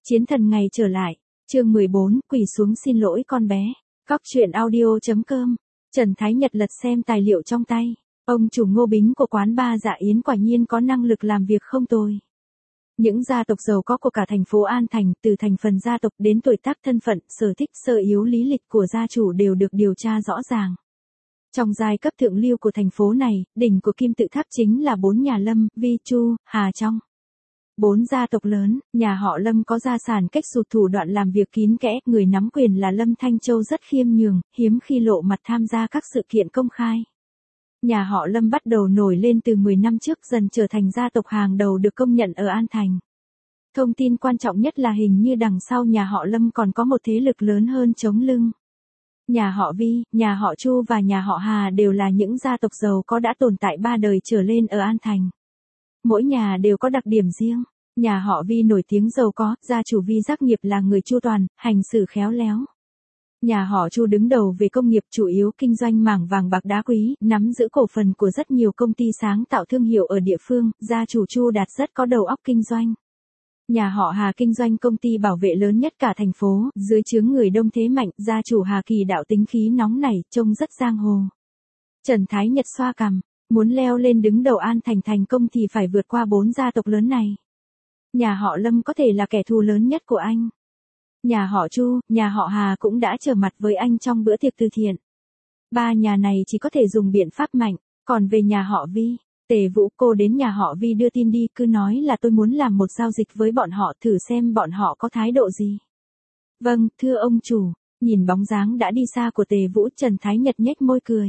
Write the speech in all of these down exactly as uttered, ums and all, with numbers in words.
Chiến thần ngày trở lại, chương mười bốn, quỳ xuống xin lỗi con bé. Cóc truyện audio.com. Trần Thái Nhật lật xem tài liệu trong tay. Ông chủ Ngô Bính của quán bar Dạ Yến quả nhiên có năng lực làm việc không tồi. Những gia tộc giàu có của cả thành phố An Thành, từ thành phần gia tộc đến tuổi tác thân phận, sở thích, sơ yếu lý lịch của gia chủ đều được điều tra rõ ràng. Trong giai cấp thượng lưu của thành phố này, đỉnh của kim tự tháp chính là bốn nhà Lâm, Vi Chu, Hà Trong. Bốn gia tộc lớn, nhà họ Lâm có gia sản cách sụt thủ đoạn làm việc kín kẽ, người nắm quyền là Lâm Thanh Châu rất khiêm nhường, hiếm khi lộ mặt tham gia các sự kiện công khai. Nhà họ Lâm bắt đầu nổi lên từ mười năm trước, dần trở thành gia tộc hàng đầu được công nhận ở An Thành. Thông tin quan trọng nhất là hình như đằng sau nhà họ Lâm còn có một thế lực lớn hơn chống lưng. Nhà họ Vi, nhà họ Chu và nhà họ Hà đều là những gia tộc giàu có đã tồn tại ba đời trở lên ở An Thành. Mỗi nhà đều có đặc điểm riêng. Nhà họ Vi nổi tiếng giàu có, gia chủ Vi Giác Nghiệp là người chu toàn, hành xử khéo léo. Nhà họ Chu đứng đầu về công nghiệp, chủ yếu kinh doanh mảng vàng bạc đá quý, nắm giữ cổ phần của rất nhiều công ty sáng tạo thương hiệu ở địa phương, gia chủ Chu Đạt rất có đầu óc kinh doanh. Nhà họ Hà kinh doanh công ty bảo vệ lớn nhất cả thành phố, dưới trướng người đông thế mạnh, gia chủ Hà Kỳ đạo tính khí nóng nảy, trông rất giang hồ. Trần Thái Nhật xoa cằm, muốn leo lên đứng đầu An Thành thành công thì phải vượt qua bốn gia tộc lớn này. Nhà họ Lâm có thể là kẻ thù lớn nhất của anh. Nhà họ Chu, nhà họ Hà cũng đã trở mặt với anh trong bữa tiệc từ thiện. Ba nhà này chỉ có thể dùng biện pháp mạnh, còn về nhà họ Vi, Tề Vũ cô đến nhà họ Vi đưa tin đi, cứ nói là tôi muốn làm một giao dịch với bọn họ, thử xem bọn họ có thái độ gì. Vâng, thưa ông chủ. Nhìn bóng dáng đã đi xa của Tề Vũ, Trần Thái Nhật nhếch môi cười.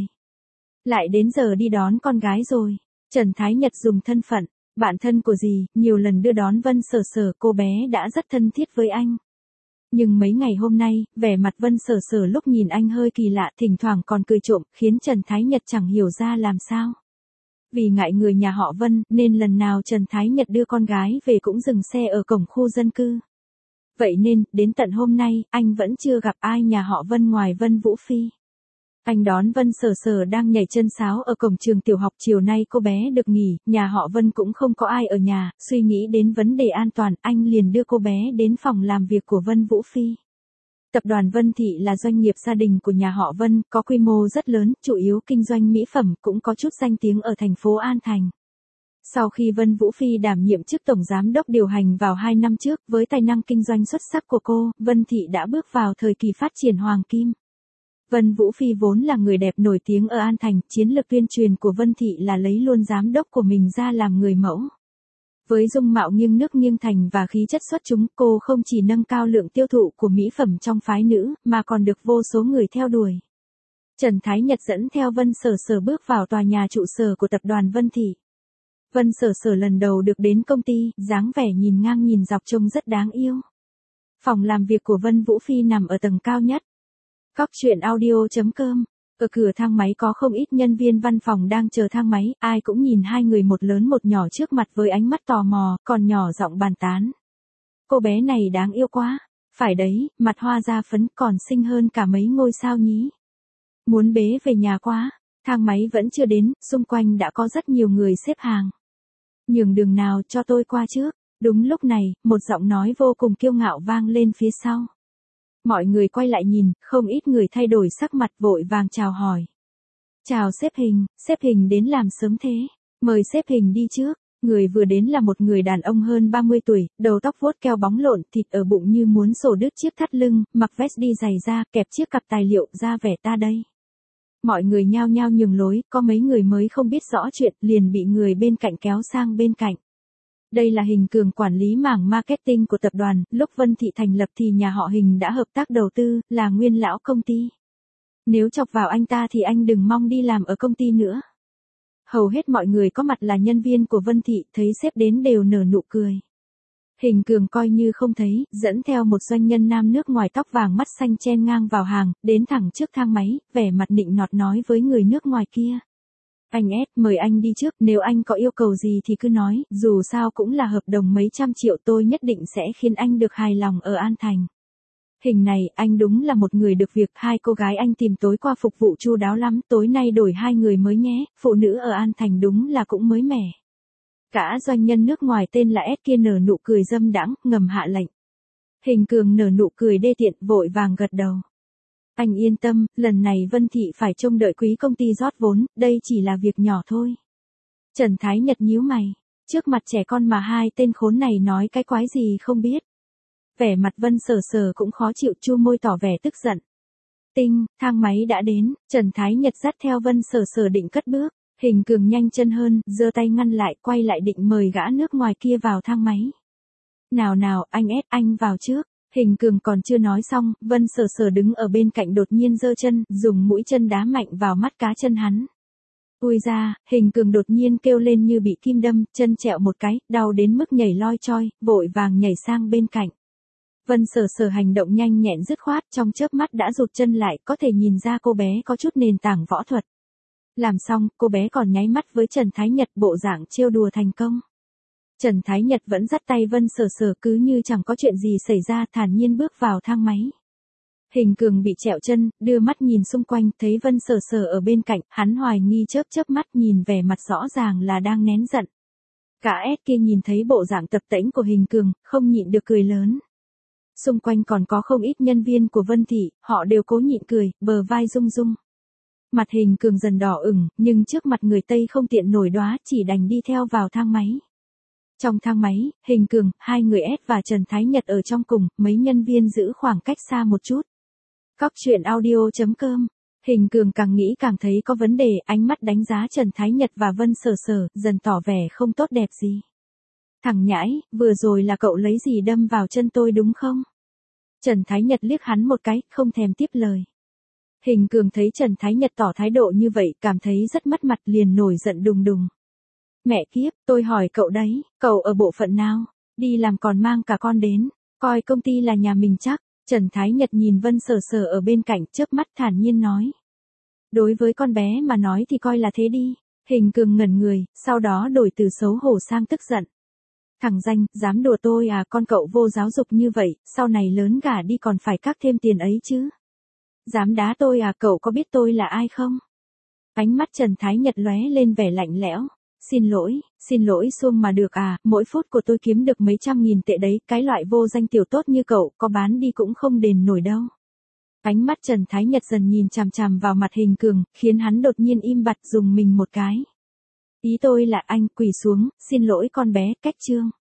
Lại đến giờ đi đón con gái rồi. Trần Thái Nhật dùng thân phận bạn thân của dì, nhiều lần đưa đón Vân Sở Sở, cô bé đã rất thân thiết với anh. Nhưng mấy ngày hôm nay, vẻ mặt Vân Sở Sở lúc nhìn anh hơi kỳ lạ, thỉnh thoảng còn cười trộm, khiến Trần Thái Nhật chẳng hiểu ra làm sao. Vì ngại người nhà họ Vân, nên lần nào Trần Thái Nhật đưa con gái về cũng dừng xe ở cổng khu dân cư. Vậy nên, đến tận hôm nay, anh vẫn chưa gặp ai nhà họ Vân ngoài Vân Vũ Phi. Anh đón Vân Sở Sở đang nhảy chân sáo ở cổng trường tiểu học, chiều nay cô bé được nghỉ, nhà họ Vân cũng không có ai ở nhà, suy nghĩ đến vấn đề an toàn, anh liền đưa cô bé đến phòng làm việc của Vân Vũ Phi. Tập đoàn Vân Thị là doanh nghiệp gia đình của nhà họ Vân, có quy mô rất lớn, chủ yếu kinh doanh mỹ phẩm, cũng có chút danh tiếng ở thành phố An Thành. Sau khi Vân Vũ Phi đảm nhiệm chức tổng giám đốc điều hành vào hai năm trước, với tài năng kinh doanh xuất sắc của cô, Vân Thị đã bước vào thời kỳ phát triển hoàng kim. Vân Vũ Phi vốn là người đẹp nổi tiếng ở An Thành, chiến lược tuyên truyền của Vân Thị là lấy luôn giám đốc của mình ra làm người mẫu. Với dung mạo nghiêng nước nghiêng thành và khí chất xuất chúng, cô không chỉ nâng cao lượng tiêu thụ của mỹ phẩm trong phái nữ, mà còn được vô số người theo đuổi. Trần Thái Nhật dẫn theo Vân Sở Sở bước vào tòa nhà trụ sở của tập đoàn Vân Thị. Vân Sở Sở lần đầu được đến công ty, dáng vẻ nhìn ngang nhìn dọc trông rất đáng yêu. Phòng làm việc của Vân Vũ Phi nằm ở tầng cao nhất. Cóc truyện audio.com. Ở cửa thang máy có không ít nhân viên văn phòng đang chờ thang máy, ai cũng nhìn hai người một lớn một nhỏ trước mặt với ánh mắt tò mò, còn nhỏ giọng bàn tán. Cô bé này đáng yêu quá. Phải đấy, mặt hoa da phấn còn xinh hơn cả mấy ngôi sao nhí. Muốn bế về nhà quá. Thang máy vẫn chưa đến, xung quanh đã có rất nhiều người xếp hàng. Nhường đường nào cho tôi qua trước. Đúng lúc này, một giọng nói vô cùng kiêu ngạo vang lên phía sau. Mọi người quay lại nhìn, không ít người thay đổi sắc mặt vội vàng chào hỏi. Chào sếp Hình, sếp Hình đến làm sớm thế. Mời sếp Hình đi trước. Người vừa đến là một người đàn ông hơn ba mươi tuổi, đầu tóc vuốt keo bóng lộn, thịt ở bụng như muốn sổ đứt chiếc thắt lưng, mặc vest đi giày da, kẹp chiếc cặp tài liệu, ra vẻ ta đây. Mọi người nhao nhao nhường lối, có mấy người mới không biết rõ chuyện, liền bị người bên cạnh kéo sang bên cạnh. Đây là Hình Cường, quản lý mảng marketing của tập đoàn, lúc Vân Thị thành lập thì nhà họ Hình đã hợp tác đầu tư, là nguyên lão công ty. Nếu chọc vào anh ta thì anh đừng mong đi làm ở công ty nữa. Hầu hết mọi người có mặt là nhân viên của Vân Thị, thấy sếp đến đều nở nụ cười. Hình Cường coi như không thấy, dẫn theo một doanh nhân nam nước ngoài tóc vàng mắt xanh chen ngang vào hàng, đến thẳng trước thang máy, vẻ mặt nịnh nọt nói với người nước ngoài kia. Anh S, mời anh đi trước, nếu anh có yêu cầu gì thì cứ nói, dù sao cũng là hợp đồng mấy trăm triệu, tôi nhất định sẽ khiến anh được hài lòng ở An Thành. Hình này, anh đúng là một người được việc, hai cô gái anh tìm tối qua phục vụ chu đáo lắm, tối nay đổi hai người mới nhé, phụ nữ ở An Thành đúng là cũng mới mẻ. Cả doanh nhân nước ngoài tên là S kia nở nụ cười dâm đãng, ngầm hạ lệnh. Hình Cường nở nụ cười đê tiện, vội vàng gật đầu. Anh yên tâm, lần này Vân Thị phải trông đợi quý công ty rót vốn, đây chỉ là việc nhỏ thôi. Trần Thái Nhật nhíu mày, trước mặt trẻ con mà hai tên khốn này nói cái quái gì không biết. Vẻ mặt Vân Sở Sở cũng khó chịu, chu môi tỏ vẻ tức giận. Tinh, thang máy đã đến, Trần Thái Nhật dắt theo Vân Sở Sở định cất bước. Hình Cường nhanh chân hơn, giơ tay ngăn lại, quay lại định mời gã nước ngoài kia vào thang máy. Nào nào, anh ép anh vào trước. Hình Cường còn chưa nói xong, Vân Sở Sở đứng ở bên cạnh đột nhiên giơ chân, dùng mũi chân đá mạnh vào mắt cá chân hắn. Ui ra, Hình Cường đột nhiên kêu lên như bị kim đâm, chân trẹo một cái, đau đến mức nhảy loi choi, vội vàng nhảy sang bên cạnh. Vân Sở Sở hành động nhanh nhẹn dứt khoát, trong chớp mắt đã rụt chân lại, có thể nhìn ra cô bé có chút nền tảng võ thuật. Làm xong, cô bé còn nháy mắt với Trần Thái Nhật, bộ dạng trêu đùa thành công. Trần Thái Nhật vẫn dắt tay Vân Sở Sở cứ như chẳng có chuyện gì xảy ra, thản nhiên bước vào thang máy. Hình Cường bị trẹo chân, đưa mắt nhìn xung quanh, thấy Vân Sở Sở ở bên cạnh, hắn hoài nghi chớp chớp mắt, nhìn vẻ mặt rõ ràng là đang nén giận. Cả S kia nhìn thấy bộ dạng tập tễnh của Hình Cường, không nhịn được cười lớn. Xung quanh còn có không ít nhân viên của Vân Thị, họ đều cố nhịn cười, bờ vai rung rung. Mặt Hình Cường dần đỏ ửng, nhưng trước mặt người Tây không tiện nổi đoá, chỉ đành đi theo vào thang máy. Trong thang máy, Hình Cường, hai người S và Trần Thái Nhật ở trong cùng, mấy nhân viên giữ khoảng cách xa một chút. Cóc truyện audio chấm com. Hình Cường càng nghĩ càng thấy có vấn đề, ánh mắt đánh giá Trần Thái Nhật và Vân Sở Sở, dần tỏ vẻ không tốt đẹp gì. Thằng nhãi, vừa rồi là cậu lấy gì đâm vào chân tôi đúng không? Trần Thái Nhật liếc hắn một cái, không thèm tiếp lời. Hình Cường thấy Trần Thái Nhật tỏ thái độ như vậy, cảm thấy rất mất mặt, liền nổi giận đùng đùng. Mẹ kiếp, tôi hỏi cậu đấy, cậu ở bộ phận nào? Đi làm còn mang cả con đến, coi công ty là nhà mình chắc. Trần Thái Nhật nhìn Vân Sở Sở ở bên cạnh, chớp mắt thản nhiên nói. Đối với con bé mà nói thì coi là thế đi. Hình Cường ngẩn người, sau đó đổi từ xấu hổ sang tức giận. Thằng danh, dám đùa tôi à, con cậu vô giáo dục như vậy, sau này lớn gả đi còn phải cắt thêm tiền ấy chứ. Dám đá tôi à, cậu có biết tôi là ai không? Ánh mắt Trần Thái Nhật lóe lên vẻ lạnh lẽo. Xin lỗi, xin lỗi xuông mà được à, mỗi phút của tôi kiếm được mấy trăm nghìn tệ đấy, cái loại vô danh tiểu tốt như cậu, có bán đi cũng không đền nổi đâu. Ánh mắt Trần Thái Nhật dần nhìn chằm chằm vào mặt Hình Cường, khiến hắn đột nhiên im bặt, dùng mình một cái. Ý tôi là anh, quỳ xuống, xin lỗi con bé, cách chương.